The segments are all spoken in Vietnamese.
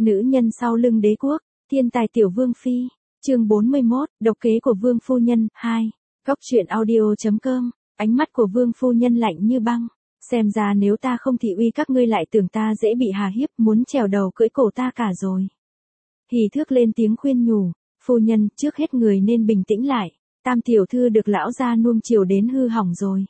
Nữ nhân sau lưng đế quốc, thiên tài tiểu vương phi, chương 41, độc kế của vương phu nhân, 2. Góc truyện audio.com, ánh mắt của vương phu nhân lạnh như băng. Xem ra nếu ta không thị uy các ngươi lại tưởng ta dễ bị hà hiếp, muốn trèo đầu cưỡi cổ ta cả rồi. Hỉ Thước lên tiếng khuyên nhủ, phu nhân, trước hết người nên bình tĩnh lại, tam tiểu thư được lão gia nuông chiều đến hư hỏng rồi.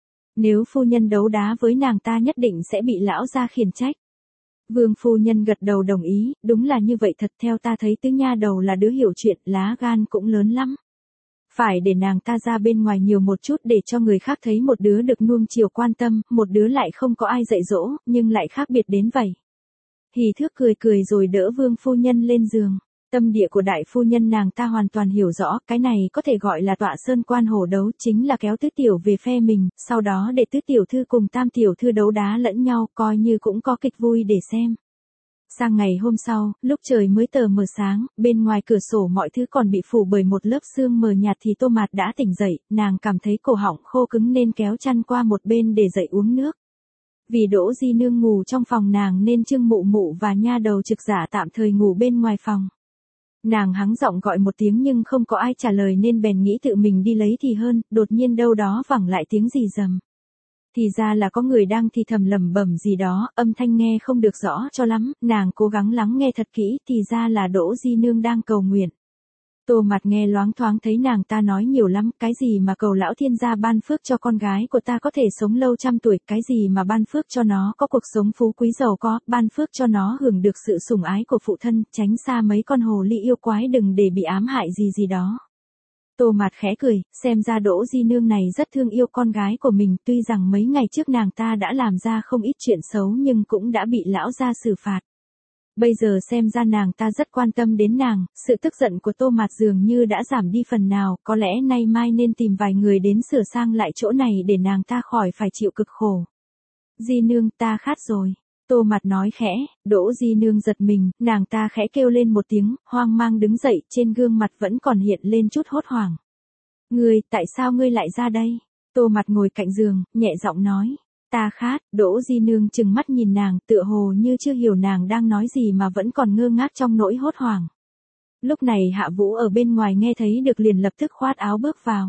Nếu phu nhân đấu đá với nàng ta nhất định sẽ bị lão gia khiển trách. Vương phu nhân gật đầu đồng ý, đúng là như vậy thật, theo ta thấy tứ nha đầu là đứa hiểu chuyện, lá gan cũng lớn lắm. Phải để nàng ta ra bên ngoài nhiều một chút để cho người khác thấy một đứa được nuông chiều quan tâm, một đứa lại không có ai dạy dỗ, nhưng lại khác biệt đến vậy. Hỉ Thước cười cười rồi đỡ vương phu nhân lên giường. Tâm địa của đại phu nhân nàng ta hoàn toàn hiểu rõ, cái này có thể gọi là tọa sơn quan hổ đấu, chính là kéo tứ tiểu về phe mình, sau đó để tứ tiểu thư cùng tam tiểu thư đấu đá lẫn nhau, coi như cũng có kịch vui để xem. Sang ngày hôm sau, lúc trời mới tờ mờ sáng, bên ngoài cửa sổ mọi thứ còn bị phủ bởi một lớp sương mờ nhạt thì Tô Mạt đã tỉnh dậy, nàng cảm thấy cổ họng khô cứng nên kéo chăn qua một bên để dậy uống nước. Vì Đỗ Di Nương ngủ trong phòng nàng nên Trương Mụ Mụ và nha đầu Trực Giả tạm thời ngủ bên ngoài phòng. Nàng hắng giọng gọi một tiếng nhưng không có ai trả lời nên bèn nghĩ tự mình đi lấy thì hơn, đột nhiên đâu đó vẳng lại tiếng rì rầm. Thì ra là có người đang thì thầm lẩm bẩm gì đó, âm thanh nghe không được rõ cho lắm, nàng cố gắng lắng nghe thật kỹ, thì ra là Đỗ Di Nương đang cầu nguyện. Tô Mạt nghe loáng thoáng thấy nàng ta nói nhiều lắm, cái gì mà cầu lão thiên gia ban phước cho con gái của ta có thể sống lâu trăm tuổi, cái gì mà ban phước cho nó có cuộc sống phú quý giàu có, ban phước cho nó hưởng được sự sủng ái của phụ thân, tránh xa mấy con hồ ly yêu quái đừng để bị ám hại gì gì đó. Tô Mạt khẽ cười, xem ra Đỗ Di Nương này rất thương yêu con gái của mình, tuy rằng mấy ngày trước nàng ta đã làm ra không ít chuyện xấu nhưng cũng đã bị lão gia xử phạt. Bây giờ xem ra nàng ta rất quan tâm đến nàng, sự tức giận của Tô Mạt dường như đã giảm đi phần nào, có lẽ nay mai nên tìm vài người đến sửa sang lại chỗ này để nàng ta khỏi phải chịu cực khổ. Di Nương, ta khát rồi. Tô Mạt nói khẽ, Đỗ Di Nương giật mình, nàng ta khẽ kêu lên một tiếng, hoang mang đứng dậy, trên gương mặt vẫn còn hiện lên chút hốt hoảng. Ngươi, tại sao ngươi lại ra đây? Tô Mạt ngồi cạnh giường, nhẹ giọng nói. Ta khát, Đỗ Di Nương trừng mắt nhìn nàng, tựa hồ như chưa hiểu nàng đang nói gì mà vẫn còn ngơ ngác trong nỗi hốt hoảng. Lúc này Hạ Vũ ở bên ngoài nghe thấy được liền lập tức khoát áo bước vào.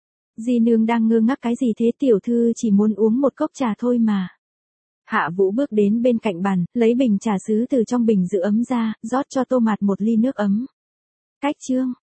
Di Nương đang ngơ ngác cái gì thế, tiểu thư chỉ muốn uống một cốc trà thôi mà. Hạ Vũ bước đến bên cạnh bàn, lấy bình trà sứ từ trong bình giữ ấm ra, rót cho Tô Mạt một ly nước ấm. Cách chương.